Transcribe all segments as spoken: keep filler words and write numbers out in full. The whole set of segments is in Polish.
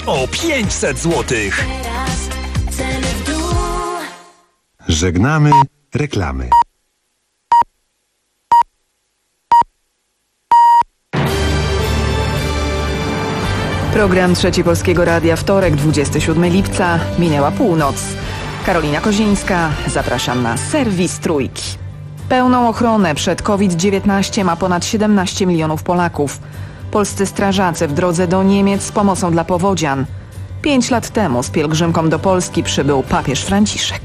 o pięćset złotych. Żegnamy reklamy. Program Trzeci Polskiego Radia, wtorek, dwudziestego siódmego lipca, minęła północ. Karolina Kozińska, zapraszam na serwis Trójki. Pełną ochronę przed COVID dziewiętnaście ma ponad siedemnaście milionów Polaków. Polscy strażacy w drodze do Niemiec z pomocą dla powodzian. Pięć lat temu z pielgrzymką do Polski przybył papież Franciszek.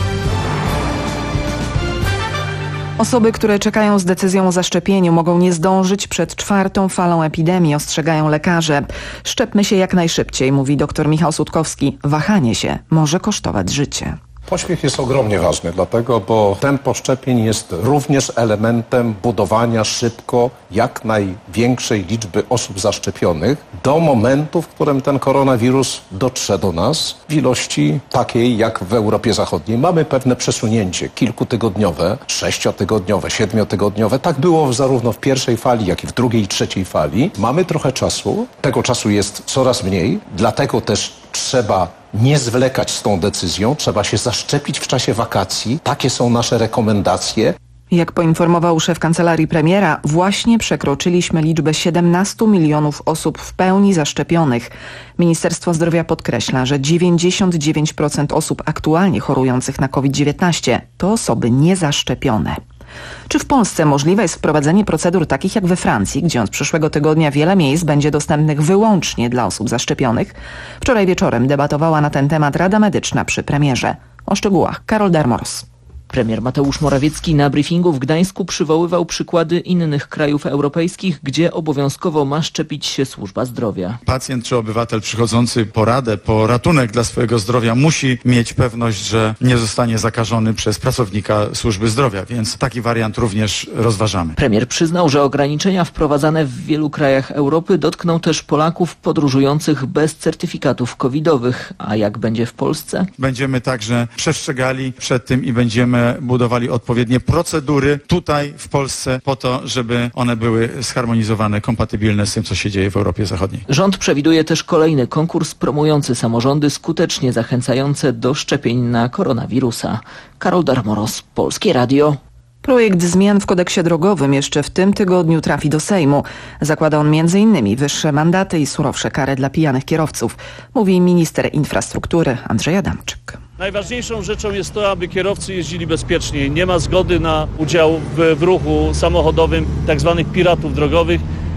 Osoby, które czekają z decyzją o zaszczepieniu, mogą nie zdążyć przed czwartą falą epidemii, ostrzegają lekarze. Szczepmy się jak najszybciej, mówi dr Michał Sutkowski. Wahanie się może kosztować życie. Pośpiech jest ogromnie ważny, dlatego, bo tempo szczepień jest również elementem budowania szybko jak największej liczby osób zaszczepionych do momentu, w którym ten koronawirus dotrze do nas w ilości takiej jak w Europie Zachodniej. Mamy pewne przesunięcie kilkutygodniowe, sześciotygodniowe, siedmiotygodniowe. Tak było zarówno w pierwszej fali, jak i w drugiej i trzeciej fali. Mamy trochę czasu, tego czasu jest coraz mniej, dlatego też trzeba nie zwlekać z tą decyzją, trzeba się zaszczepić w czasie wakacji. Takie są nasze rekomendacje. Jak poinformował szef kancelarii premiera, właśnie przekroczyliśmy liczbę siedemnastu milionów osób w pełni zaszczepionych. Ministerstwo Zdrowia podkreśla, że dziewięćdziesiąt dziewięć procent osób aktualnie chorujących na COVID dziewiętnaście to osoby niezaszczepione. Czy w Polsce możliwe jest wprowadzenie procedur takich jak we Francji, gdzie od przyszłego tygodnia wiele miejsc będzie dostępnych wyłącznie dla osób zaszczepionych? Wczoraj wieczorem debatowała na ten temat Rada Medyczna przy premierze. O szczegółach Karol Darmors. Premier Mateusz Morawiecki na briefingu w Gdańsku przywoływał przykłady innych krajów europejskich, gdzie obowiązkowo ma szczepić się służba zdrowia. Pacjent czy obywatel przychodzący po radę, po ratunek dla swojego zdrowia musi mieć pewność, że nie zostanie zakażony przez pracownika służby zdrowia, więc taki wariant również rozważamy. Premier przyznał, że ograniczenia wprowadzane w wielu krajach Europy dotkną też Polaków podróżujących bez certyfikatów covidowych. A jak będzie w Polsce? Będziemy także przestrzegali przed tym i będziemy budowali odpowiednie procedury tutaj w Polsce po to, żeby one były zharmonizowane, kompatybilne z tym, co się dzieje w Europie Zachodniej. Rząd przewiduje też kolejny konkurs promujący samorządy skutecznie zachęcające do szczepień na koronawirusa. Karol Darmoros, Polskie Radio. Projekt zmian w kodeksie drogowym jeszcze w tym tygodniu trafi do Sejmu. Zakłada on między innymi wyższe mandaty i surowsze kary dla pijanych kierowców, mówi minister infrastruktury Andrzej Adamczyk. Najważniejszą rzeczą jest to, aby kierowcy jeździli bezpiecznie. Nie ma zgody na udział w, w ruchu samochodowym tak zwanych piratów drogowych,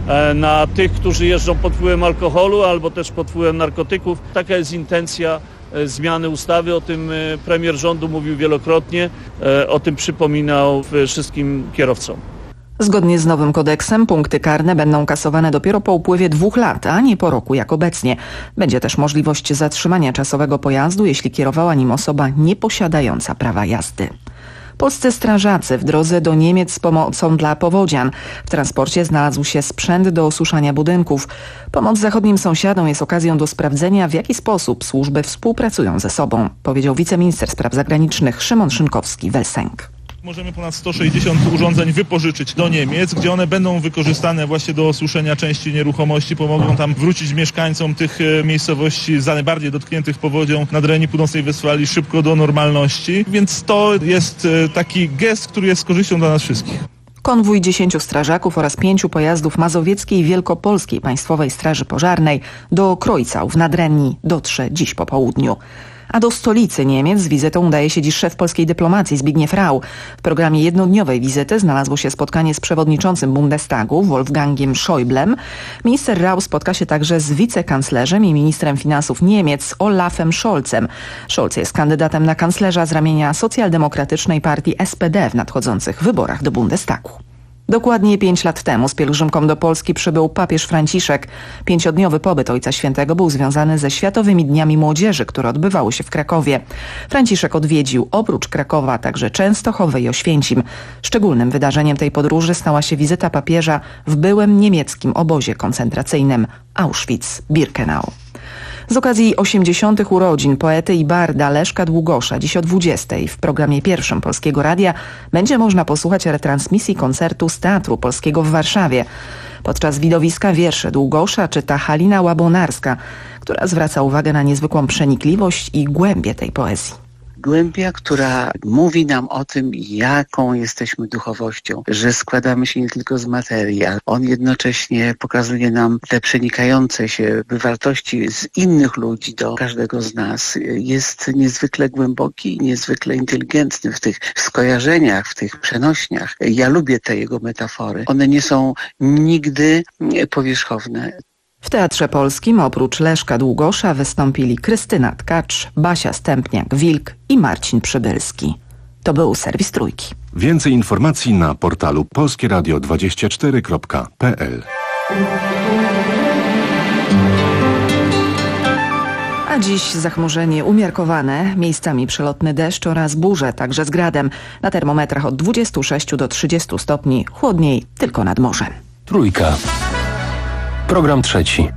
na tych, którzy jeżdżą pod wpływem alkoholu albo też pod wpływem narkotyków. Taka jest intencja zmiany ustawy. O tym premier rządu mówił wielokrotnie, o tym przypominał wszystkim kierowcom. Zgodnie z nowym kodeksem punkty karne będą kasowane dopiero po upływie dwóch lat, a nie po roku jak obecnie. Będzie też możliwość zatrzymania czasowego pojazdu, jeśli kierowała nim osoba nieposiadająca prawa jazdy. Polscy strażacy w drodze do Niemiec z pomocą dla powodzian. W transporcie znalazł się sprzęt do osuszania budynków. Pomoc zachodnim sąsiadom jest okazją do sprawdzenia, w jaki sposób służby współpracują ze sobą, powiedział wiceminister spraw zagranicznych Szymon Szynkowski-Welsenk. Możemy ponad sto sześćdziesiąt urządzeń wypożyczyć do Niemiec, gdzie one będą wykorzystane właśnie do osuszenia części nieruchomości, pomogą tam wrócić mieszkańcom tych miejscowości najbardziej dotkniętych powodzią na terenie północnej Westfalii szybko do normalności, więc to jest taki gest, który jest z korzyścią dla nas wszystkich. Konwój dziesięciu strażaków oraz pięciu pojazdów Mazowieckiej i Wielkopolskiej Państwowej Straży Pożarnej do Krojcał w Nadrenii dotrze dziś po południu. A do stolicy Niemiec z wizytą udaje się dziś szef polskiej dyplomacji Zbigniew Rau. W programie jednodniowej wizyty znalazło się spotkanie z przewodniczącym Bundestagu Wolfgangiem Schäublem. Minister Rau spotka się także z wicekanclerzem i ministrem finansów Niemiec Olafem Scholzem. Scholz jest kandydatem na kanclerza z ramienia socjaldemokratycznej partii S P D w nadchodzących wyborach do Bundestagu. Dokładnie pięć lat temu z pielgrzymką do Polski przybył papież Franciszek. Pięciodniowy pobyt Ojca Świętego był związany ze Światowymi Dniami Młodzieży, które odbywały się w Krakowie. Franciszek odwiedził oprócz Krakowa także Częstochowę i Oświęcim. Szczególnym wydarzeniem tej podróży stała się wizyta papieża w byłym niemieckim obozie koncentracyjnym Auschwitz-Birkenau. Z okazji osiemdziesiątych urodzin poety i barda Leszka Długosza dziś o dwudziestej w programie pierwszym Polskiego Radia będzie można posłuchać retransmisji koncertu z Teatru Polskiego w Warszawie. Podczas widowiska wiersze Długosza czyta Halina Łabonarska, która zwraca uwagę na niezwykłą przenikliwość i głębię tej poezji. Głębia, która mówi nam o tym, jaką jesteśmy duchowością, że składamy się nie tylko z materii, ale on jednocześnie pokazuje nam te przenikające się wartości z innych ludzi do każdego z nas. Jest niezwykle głęboki i niezwykle inteligentny w tych skojarzeniach, w tych przenośniach. Ja lubię te jego metafory. One nie są nigdy powierzchowne. W Teatrze Polskim oprócz Leszka Długosza wystąpili Krystyna Tkacz, Basia Stępniak-Wilk i Marcin Przybylski. To był serwis Trójki. Więcej informacji na portalu polskie radio dwadzieścia cztery kropka p l. A dziś zachmurzenie umiarkowane, miejscami przelotny deszcz oraz burze, także z gradem. Na termometrach od dwudziestu sześciu do trzydziestu stopni, chłodniej tylko nad morzem. Trójka. Program trzeci.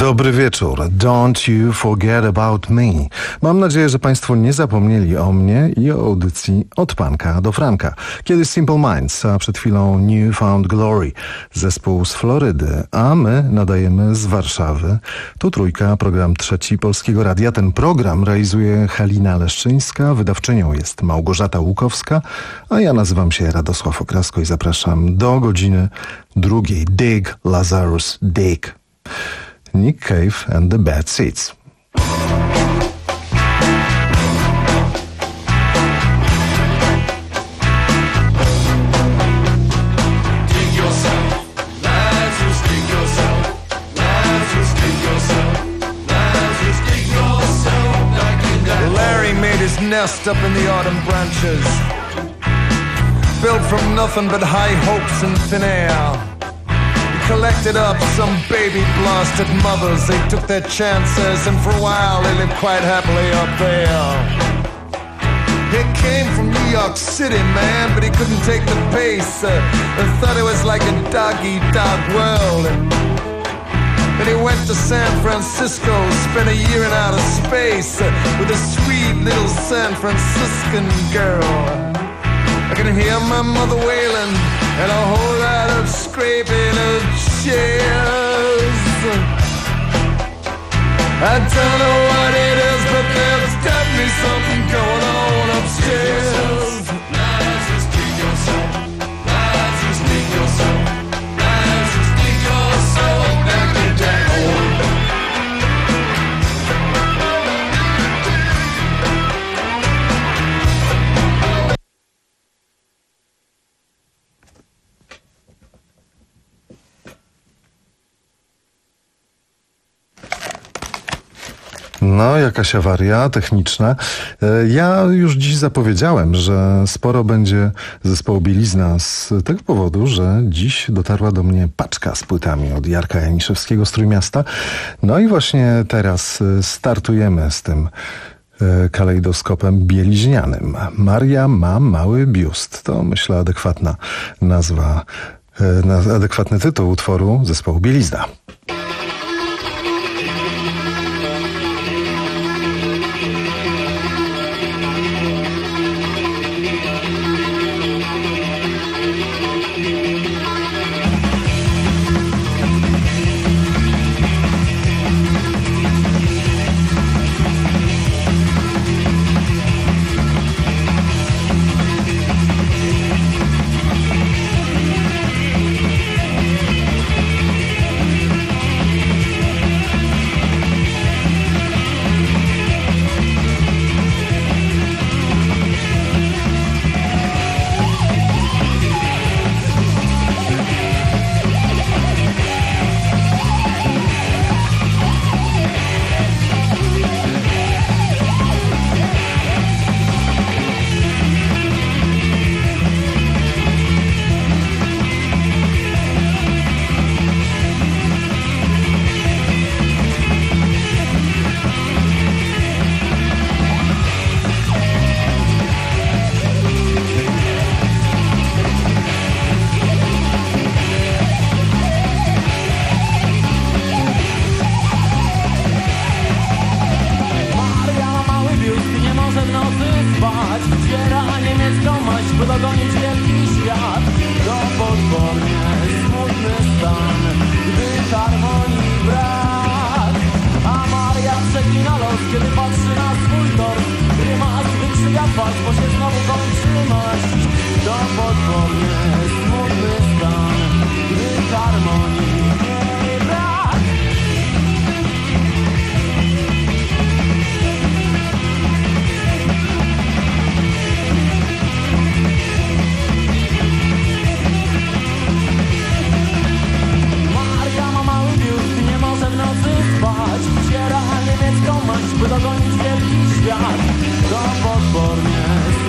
Dobry wieczór. Don't you forget about me. Mam nadzieję, że Państwo nie zapomnieli o mnie i o audycji Od Panka do Franka. Kiedyś Simple Minds, a przed chwilą New Found Glory, zespół z Florydy, a my nadajemy z Warszawy. Tu Trójka, program Trzeci Polskiego Radia. Ten program realizuje Halina Leszczyńska, wydawczynią jest Małgorzata Łukowska, a ja nazywam się Radosław Okrasko i zapraszam do godziny drugiej. Dig, Lazarus, dig. Nick Cave and the Bad Seeds. Larry made his nest up in the autumn branches, built from nothing but high hopes and thin air. Collected up some baby blasted mothers. They took their chances, and for a while they lived quite happily up there. He came from New York City, man, but he couldn't take the pace. uh, and thought it was like a dog-eat-dog world. Then he went to San Francisco, spent a year in outer space uh, with a sweet little San Franciscan girl. I can hear my mother wailing and a whole lot of scraping of chairs. I don't know what it is, but there's definitely something going on upstairs. Lazarus, dig yourself. Lazarus, dig yourself. Lazarus, dig yourself back to down. No, jakaś awaria techniczna. Ja już dziś zapowiedziałem, że sporo będzie zespołu Bielizna z tego powodu, że dziś dotarła do mnie paczka z płytami od Jarka Janiszewskiego z Trójmiasta. No i właśnie teraz startujemy z tym kalejdoskopem bieliźnianym. Maria ma mały biust. To, myślę, adekwatna nazwa, adekwatny tytuł utworu zespołu Bielizna. By dogonić wielki świat, to potwornie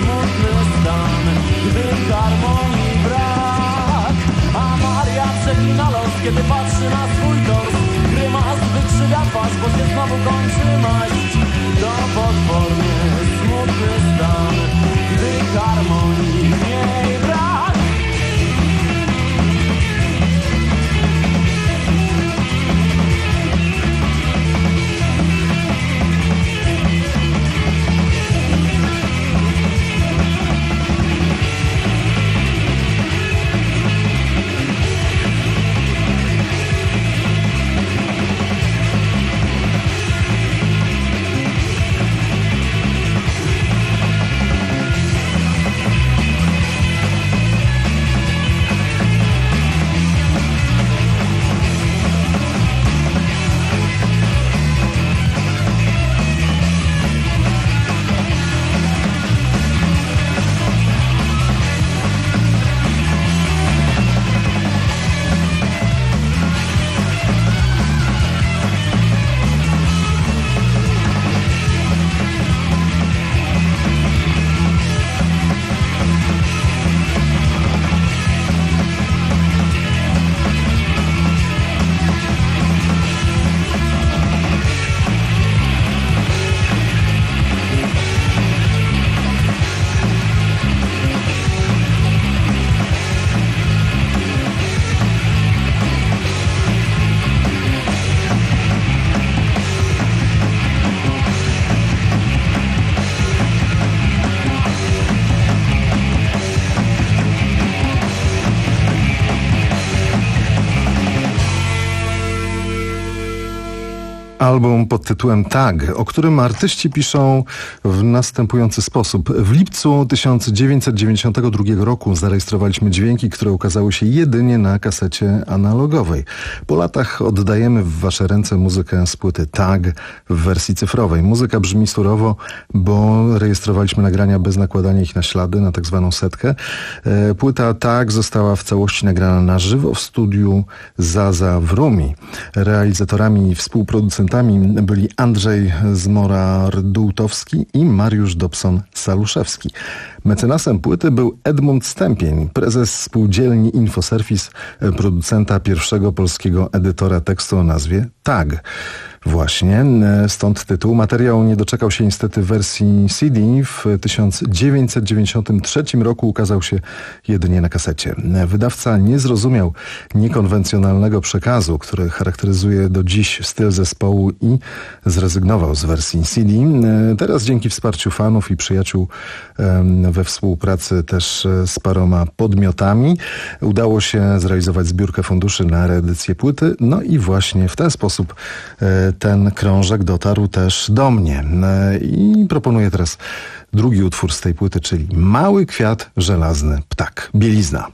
Album pod tytułem Tag, o którym artyści piszą w następujący sposób. W lipcu tysiąc dziewięćset dziewięćdziesiątego drugiego roku zarejestrowaliśmy dźwięki, które ukazały się jedynie na kasecie analogowej. Po latach oddajemy w wasze ręce muzykę z płyty Tag w wersji cyfrowej. Muzyka brzmi surowo, bo rejestrowaliśmy nagrania bez nakładania ich na ślady, na tak zwaną setkę. Płyta Tag została w całości nagrana na żywo w studiu Zaza w Rumi. Realizatorami i współproducentami byli Andrzej Zmora-Rdółtowski i Mariusz Dobson-Saluszewski. Mecenasem płyty był Edmund Stępień, prezes spółdzielni Infoserwis, producenta pierwszego polskiego edytora tekstu o nazwie Tag. Właśnie, stąd tytuł. Materiał nie doczekał się niestety wersji C D. W tysiąc dziewięćset dziewięćdziesiątym trzecim roku ukazał się jedynie na kasecie. Wydawca nie zrozumiał niekonwencjonalnego przekazu, który charakteryzuje do dziś styl zespołu i zrezygnował z wersji C D. Teraz dzięki wsparciu fanów i przyjaciół we współpracy też z paroma podmiotami udało się zrealizować zbiórkę funduszy na reedycję płyty. No i właśnie w ten sposób ten krążek dotarł też do mnie. I proponuję teraz drugi utwór z tej płyty, czyli Mały kwiat, żelazny ptak. Bielizna.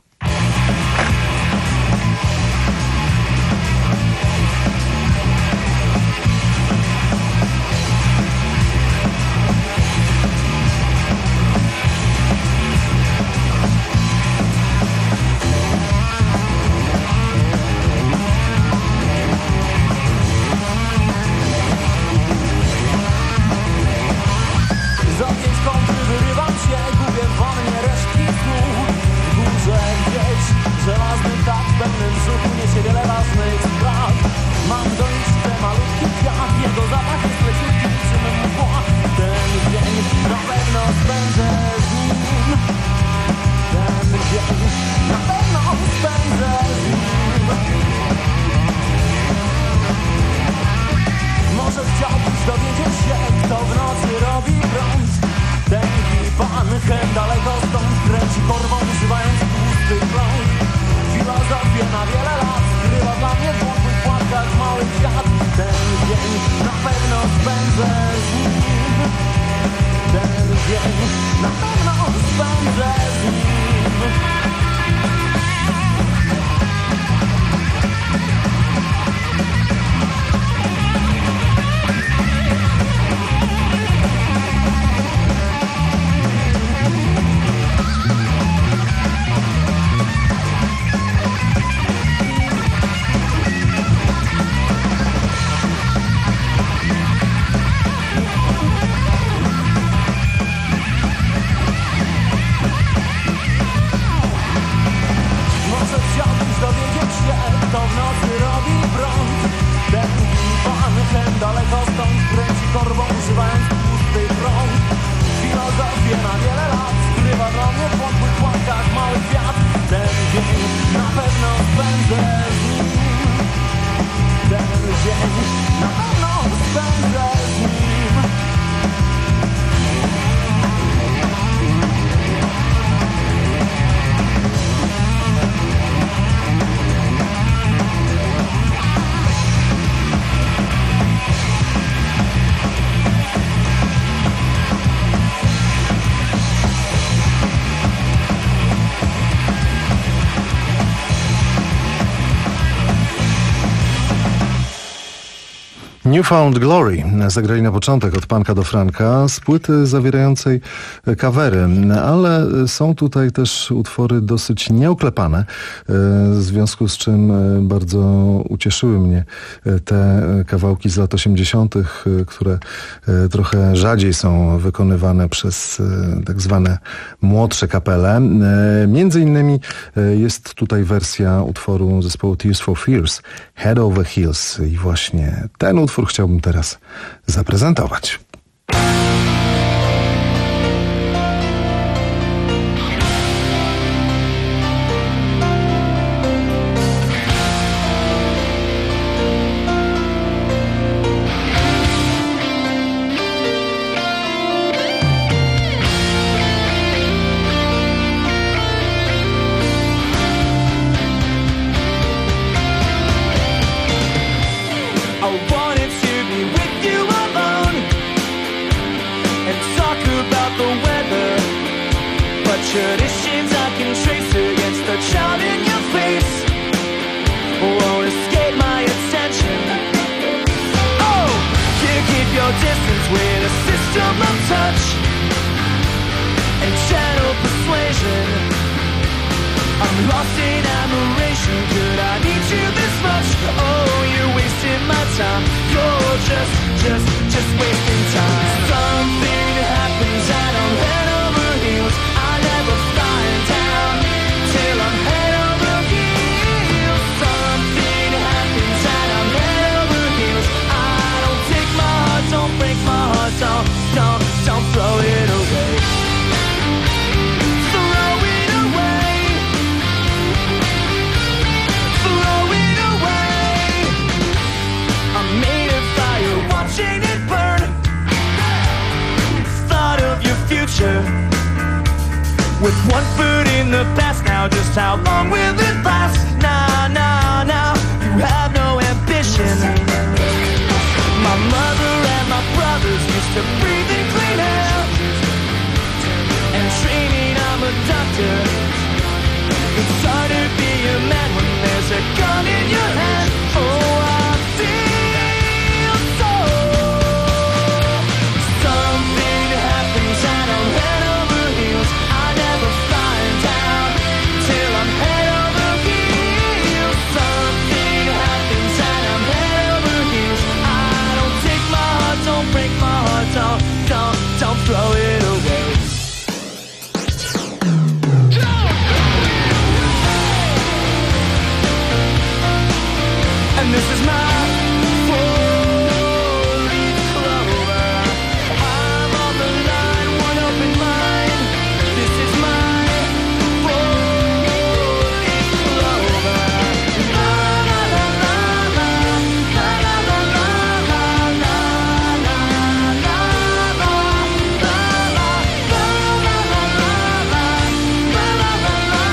Newfound Glory zagrali na początek od Panka do Franka z płyty zawierającej kawery, ale są tutaj też utwory dosyć nieoklepane, w związku z czym bardzo ucieszyły mnie te kawałki z lat osiemdziesiątych, które trochę rzadziej są wykonywane przez tak zwane młodsze kapele. Między innymi jest tutaj wersja utworu zespołu Tears for Fears, Head Over Heels, i właśnie ten utwór chciałbym teraz zaprezentować. I wanted to be traditions I can trace against the child in your face won't escape my attention. Oh, you keep your distance with a system of touch and channel persuasion. I'm lost in admiration. Could I need you this much? Oh, you're wasting my time. You're just, just, just wasting time. Something happens and I'm head over heels. I never find out till I'm head over heels. Something happens and I'm head over heels. I don't take my heart, don't break my heart, don't, don't, don't throw it away. With one foot in the past now, just how long will it last? Nah, nah, nah, you have no ambition. My mother and my brothers used to breathe in clean air, and training, I'm a doctor. It's hard to be a man when there's a gun in your hand. Oh, I feel so. Something happens and I'm head over heels. I never find out till I'm head over heels. Something happens and I'm head over heels. I don't take my heart, don't break my heart, don't, don't, don't throw it away. And this is my four-leaf clover. I'm on the line, one open mind. This is my four-leaf clover. La la la la la, la la la la la, la la la la, la la la la la, la la la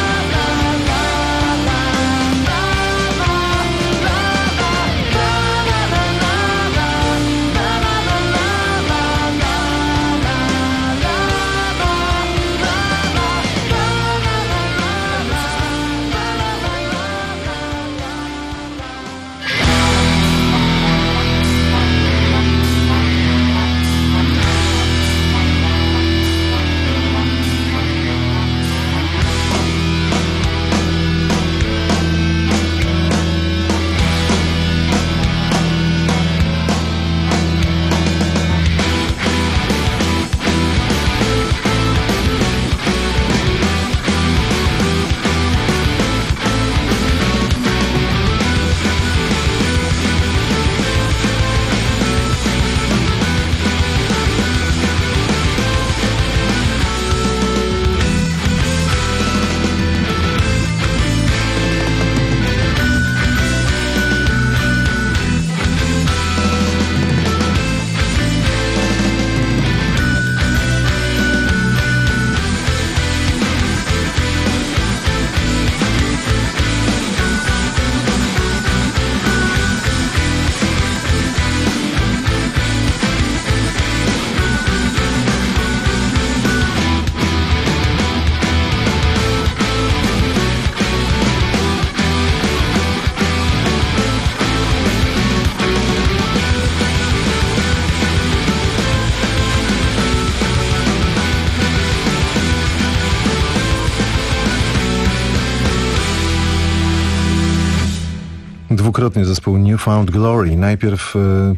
Dwukrotnie zespół New Found Glory. Najpierw e,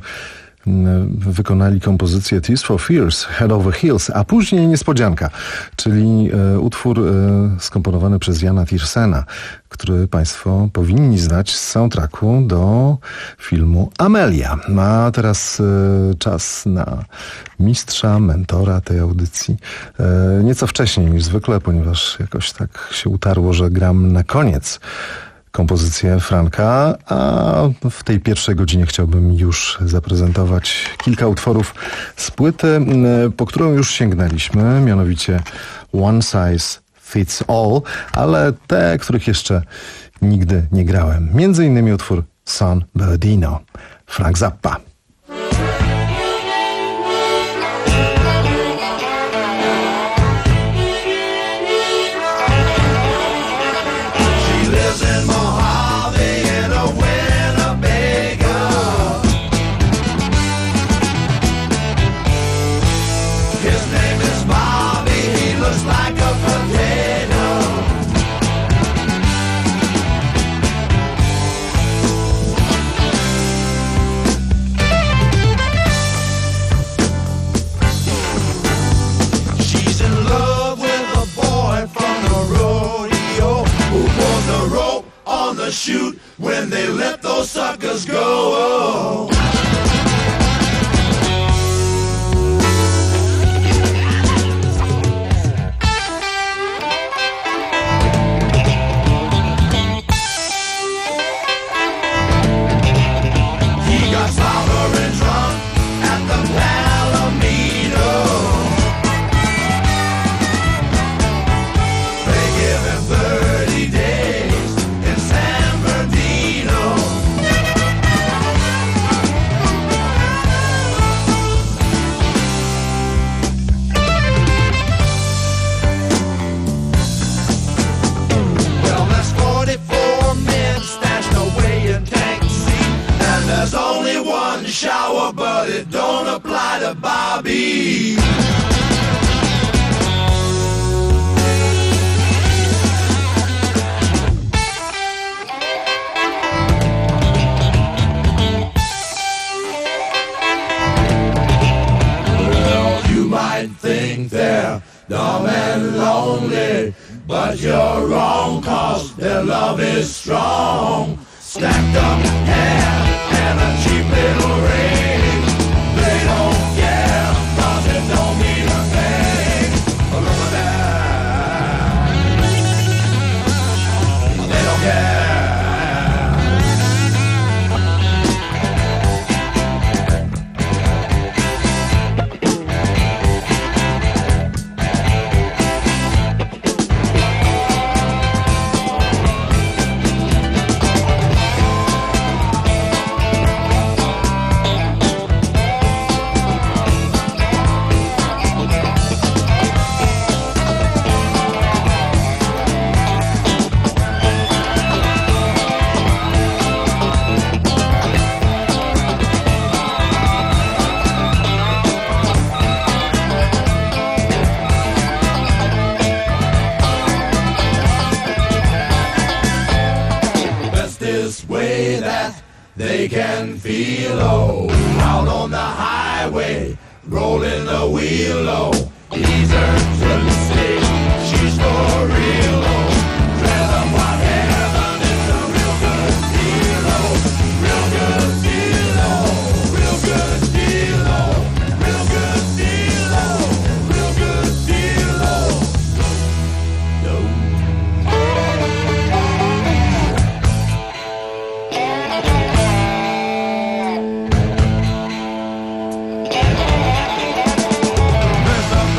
wykonali kompozycję Tears for Fears, Head Over Heels, a później niespodzianka, czyli e, utwór e, skomponowany przez Jana Tiersena, który Państwo powinni znać z soundtracku do filmu Amelia. A teraz e, czas na mistrza, mentora tej audycji. E, nieco wcześniej niż zwykle, ponieważ jakoś tak się utarło, że gram na koniec kompozycję Franka, a w tej pierwszej godzinie chciałbym już zaprezentować kilka utworów z płyty, po którą już sięgnęliśmy, mianowicie One Size Fits All, ale te, których jeszcze nigdy nie grałem. Między innymi utwór San Bernardino, Frank Zappa. gonna shoot when they let those suckers go. He got sour and drunk at the Palomino. They give him thirty days in San Bernardino. Well, there's forty-four men stashed away in tank seat, and there's only one shower, but it don't apply to Bobby. Well, you might think they're dumb and lonely, but you're wrong, 'cause their love is strong. Stacked up hair and a cheap little ring. They don't care, 'cause it don't mean a thing. Look at that. They don't care. This way that they can feel low out on the highway, rolling the wheel low. He's urgent stick, she's for real low. Tell them what heaven is a real good deal low. Real good deal low. Real good deal low. Real good deal low. Real good deal low. No. There's a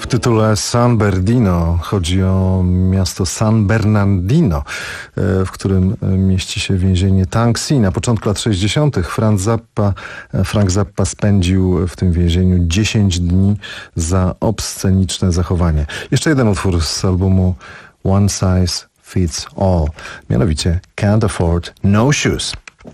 tytule San Bernardino chodzi o miasto San Bernardino, w którym mieści się więzienie Tang-Si. Na początku lat sześćdziesiątych Frank Zappa, Frank Zappa spędził w tym więzieniu dziesięć dni za obsceniczne zachowanie. Jeszcze jeden utwór z albumu One Size Fits All, mianowicie Can't Afford No Shoes.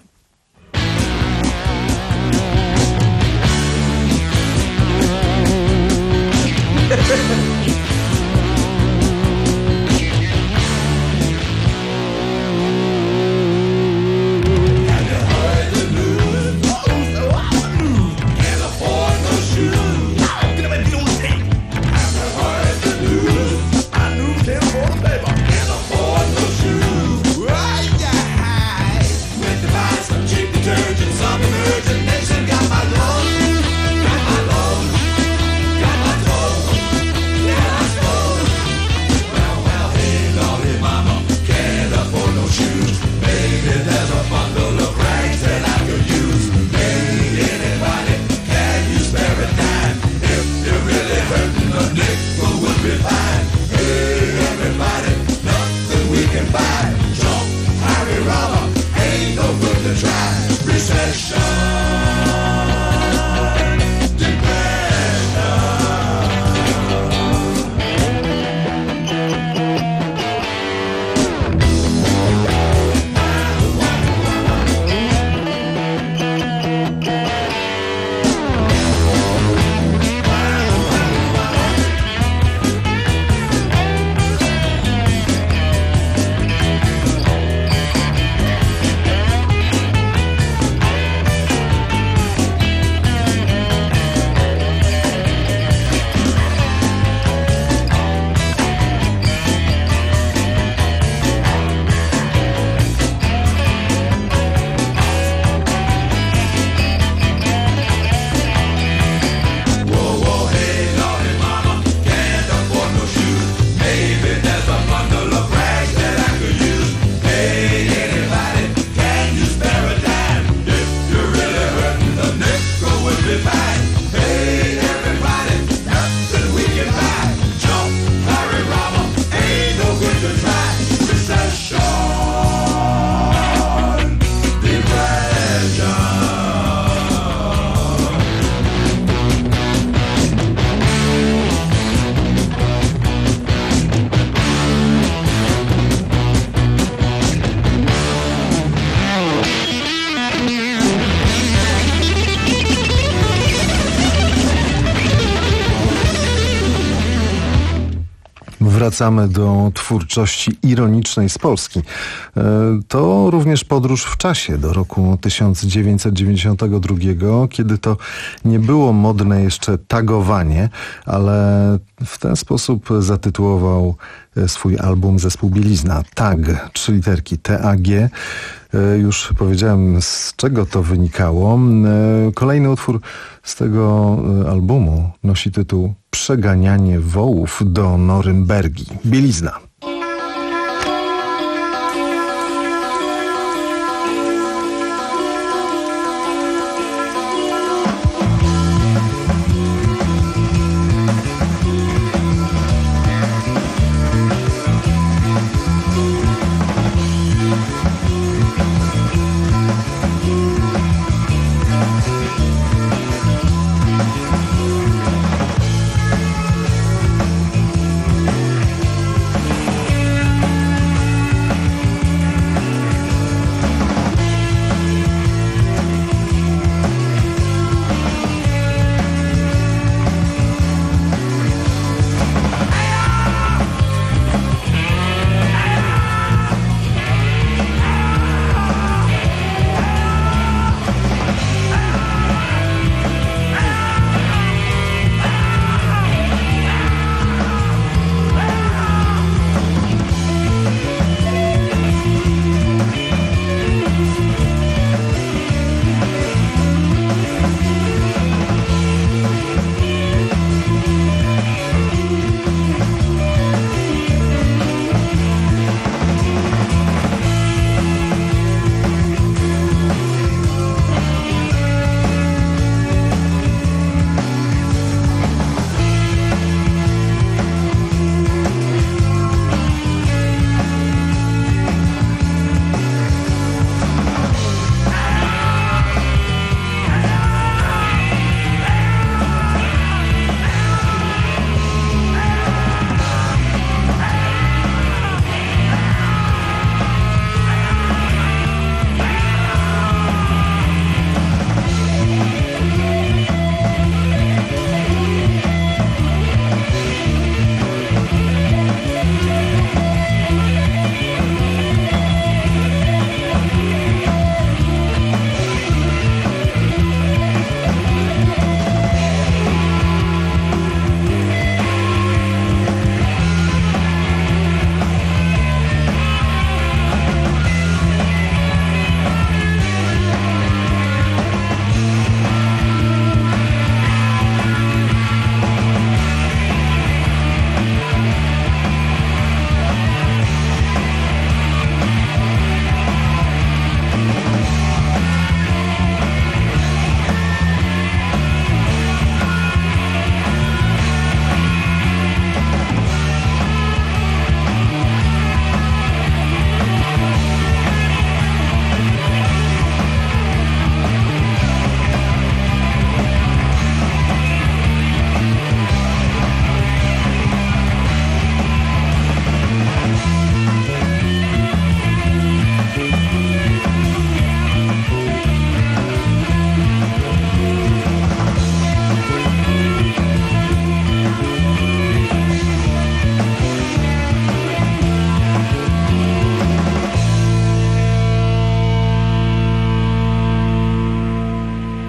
Wracamy do twórczości ironicznej z Polski. To również podróż w czasie do roku tysiąc dziewięćset dziewięćdziesiątego drugiego, kiedy to nie było modne jeszcze tagowanie, ale w ten sposób zatytułował swój album zespół Bielizna. Tag, trzy literki T A G. Już powiedziałem, z czego to wynikało. Kolejny utwór z tego albumu nosi tytuł Przeganianie wołów do Norymbergi. Bielizna.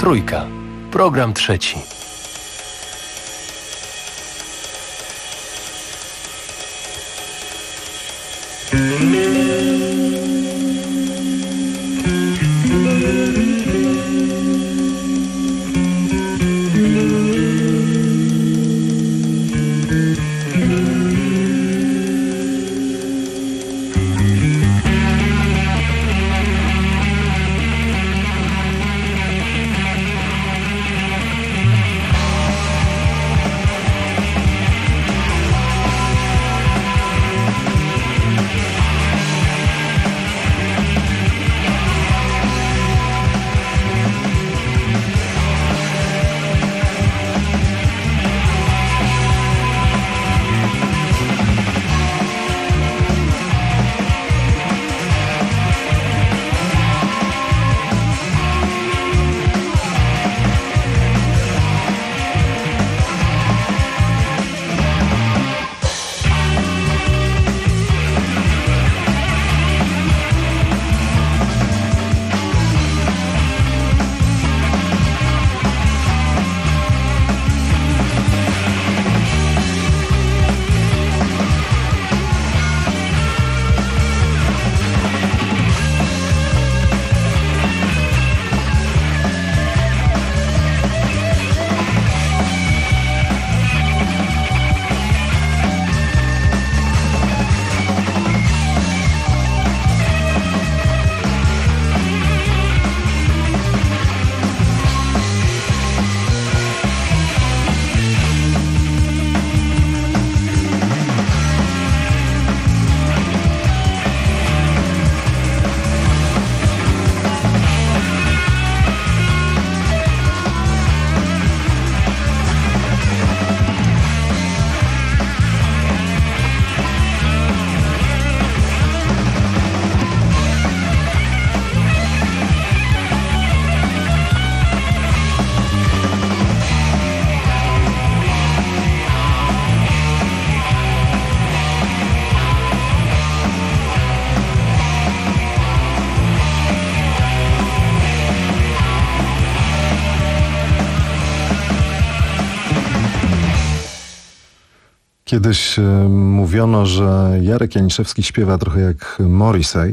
Trójka. Program trzeci. Kiedyś mówiono, że Jarek Janiszewski śpiewa trochę jak Morrissey.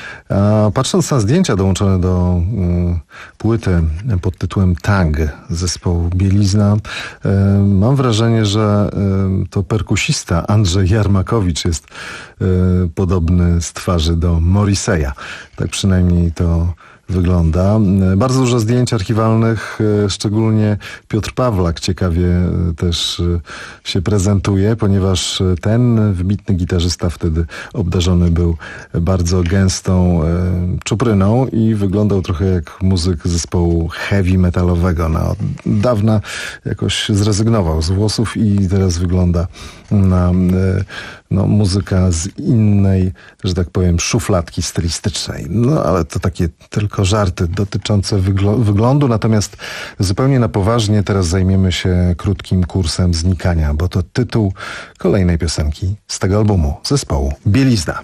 A patrząc na zdjęcia dołączone do y, płyty pod tytułem Tag zespołu Bielizna, y, mam wrażenie, że y, to perkusista Andrzej Jarmakowicz jest y, podobny z twarzy do Morrisseya. Tak przynajmniej to wygląda. Bardzo dużo zdjęć archiwalnych, szczególnie Piotr Pawlak ciekawie też się prezentuje, ponieważ ten wybitny gitarzysta wtedy obdarzony był bardzo gęstą czupryną i wyglądał trochę jak muzyk zespołu heavy metalowego. No, od dawna jakoś zrezygnował z włosów i teraz wygląda na no, muzyka z innej, że tak powiem, szufladki stylistycznej. No ale to takie tylko żarty dotyczące wygl- wyglądu, natomiast zupełnie na poważnie teraz zajmiemy się krótkim kursem znikania, bo to tytuł kolejnej piosenki z tego albumu zespołu Bielizna.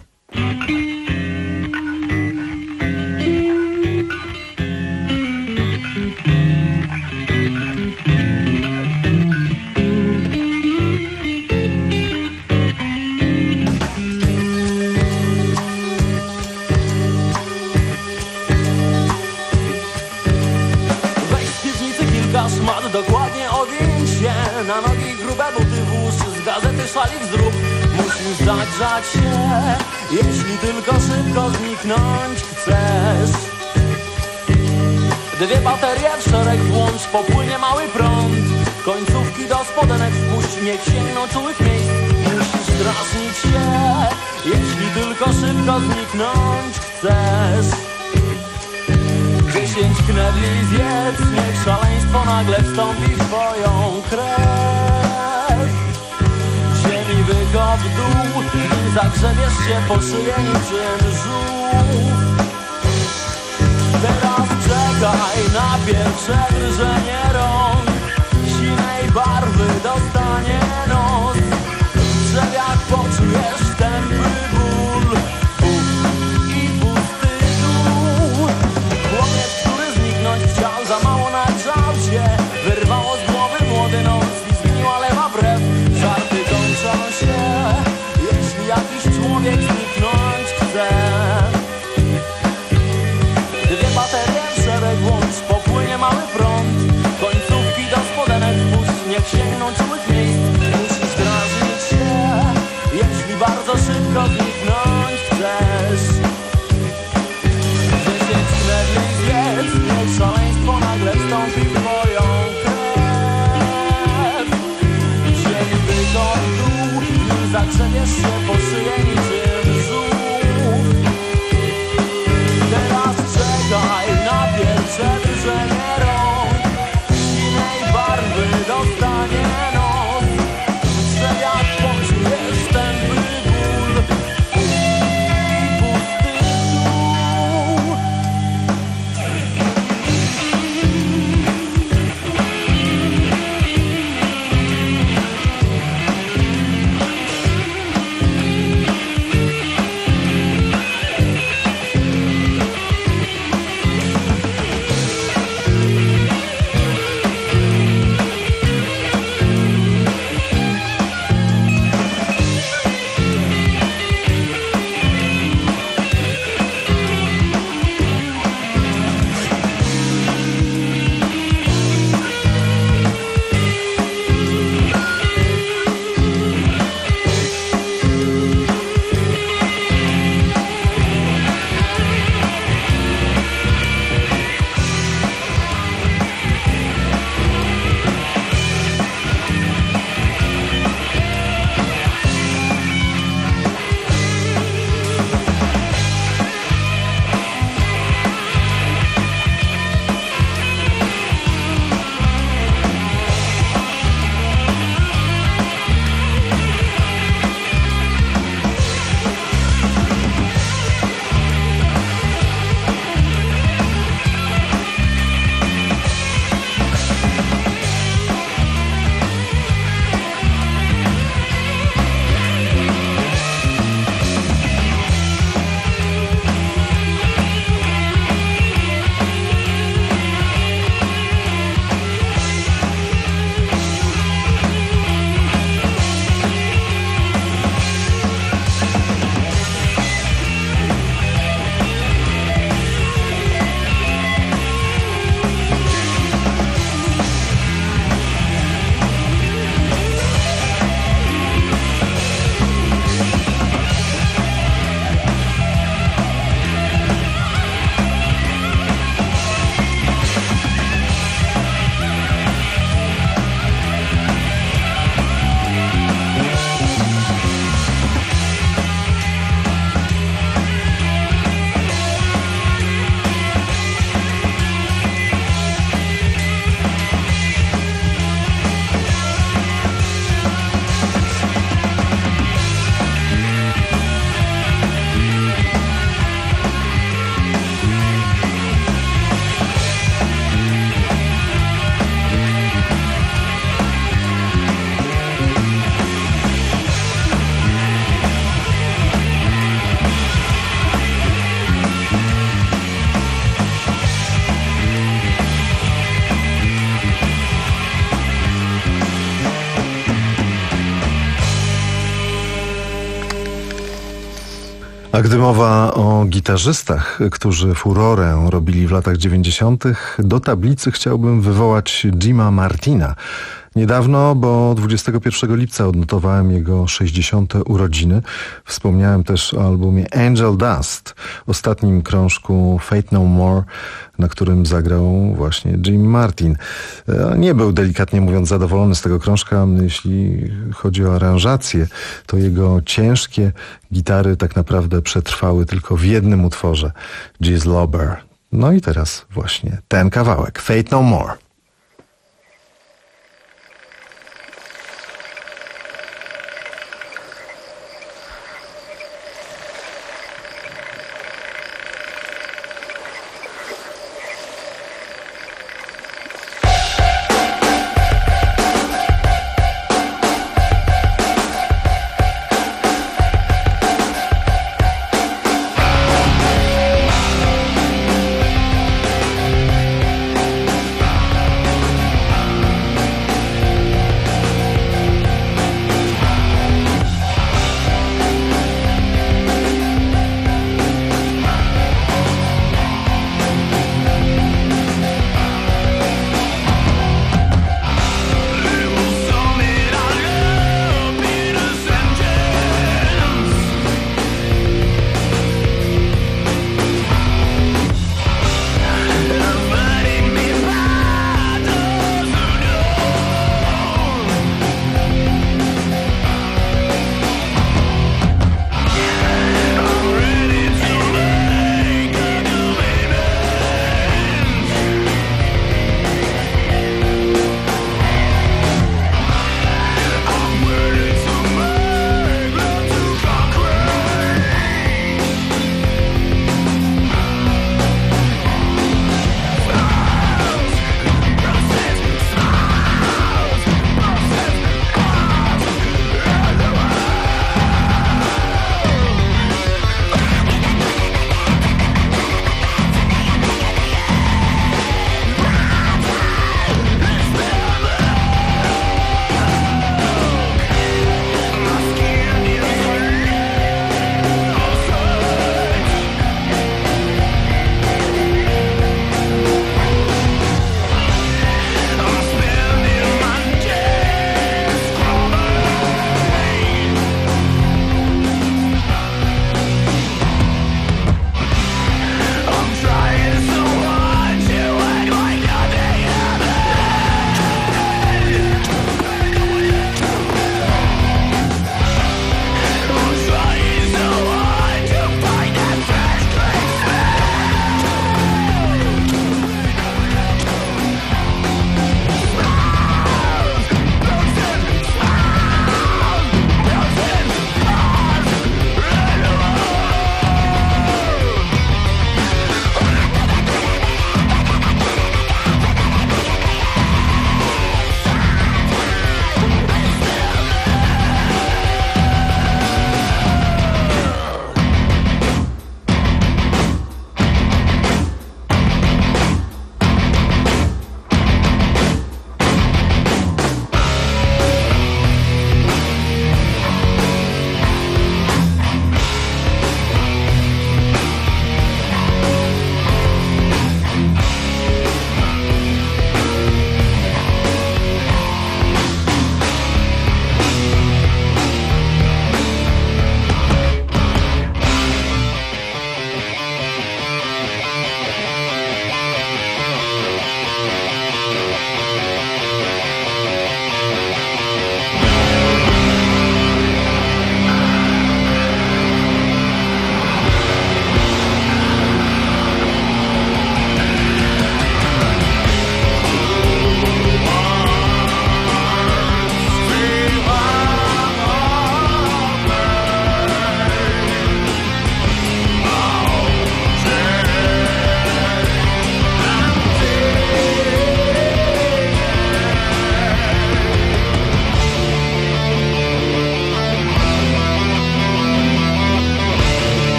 Dokładnie owiń się, na nogi grube buty włóż, z gazety szalik zrób. Musisz zagrzać się, jeśli tylko szybko zniknąć chcesz. Dwie baterie w szereg włącz, popłynie mały prąd. Końcówki do spodenek wpuść, niech sięgną czułych miejsc. Musisz drażnić się, jeśli tylko szybko zniknąć chcesz. Dziesięć knebli zjedz, niech szaleństwo nagle wstąpi w twoją krew. Ziemi wykop w dół, nim zagrzebiesz się po szyję niczym żółw. Teraz czekaj na pierwsze drżenie rąk, sinej barwy dostanie nos. W drzewiach poczujesz tępy ból i pusty dół. Chłopiec, który zniknąć chciał, za mało nagrzał kładziesz się po szyję niczym żółw. Teraz czekaj na pierwsze wyrzenie rąk, innej barwy dostanie nos, że jak poczujesz ten ból i pusty dół. A gdy mowa o gitarzystach, którzy furorę robili w latach dziewięćdziesiątych, do tablicy chciałbym wywołać Jima Martina. Niedawno, bo dwudziestego pierwszego lipca odnotowałem jego sześćdziesiąte urodziny. Wspomniałem też o albumie Angel Dust, ostatnim krążku Fate No More, na którym zagrał właśnie Jim Martin. Nie był, delikatnie mówiąc, zadowolony z tego krążka. Jeśli chodzi o aranżację, to jego ciężkie gitary tak naprawdę przetrwały tylko w jednym utworze, Giz Lobber. No i teraz właśnie ten kawałek, Fate No More. Fate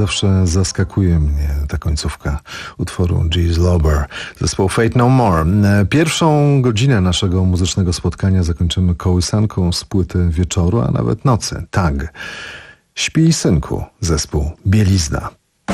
zawsze zaskakuje mnie ta końcówka utworu G's Lober, zespołu Fate No More. Pierwszą godzinę naszego muzycznego spotkania zakończymy kołysanką z płyty wieczoru, a nawet nocy. Tag. Śpij, synku, zespół Bielizna.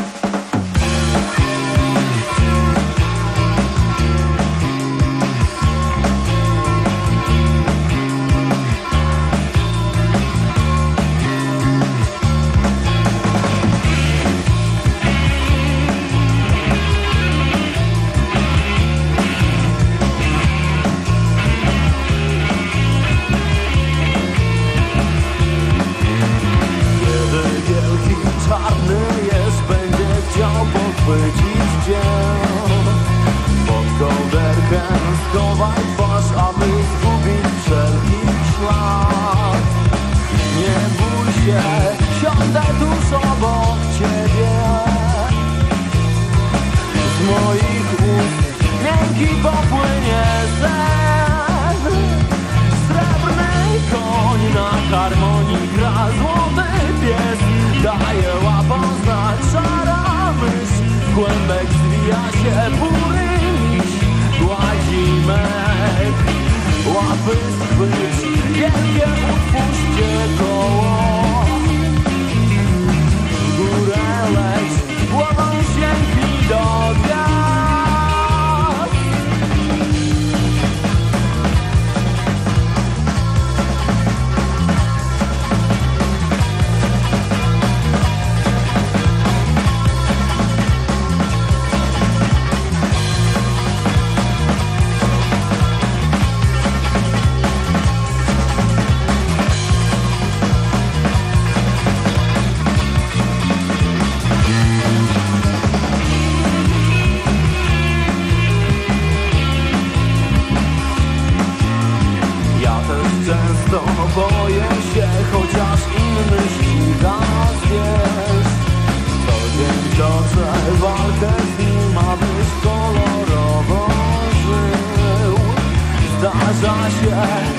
Boję się, chociaż inny ściga zwierz. Co dzień toczę walkę z nim, abyś kolorowo żył. Zdarza się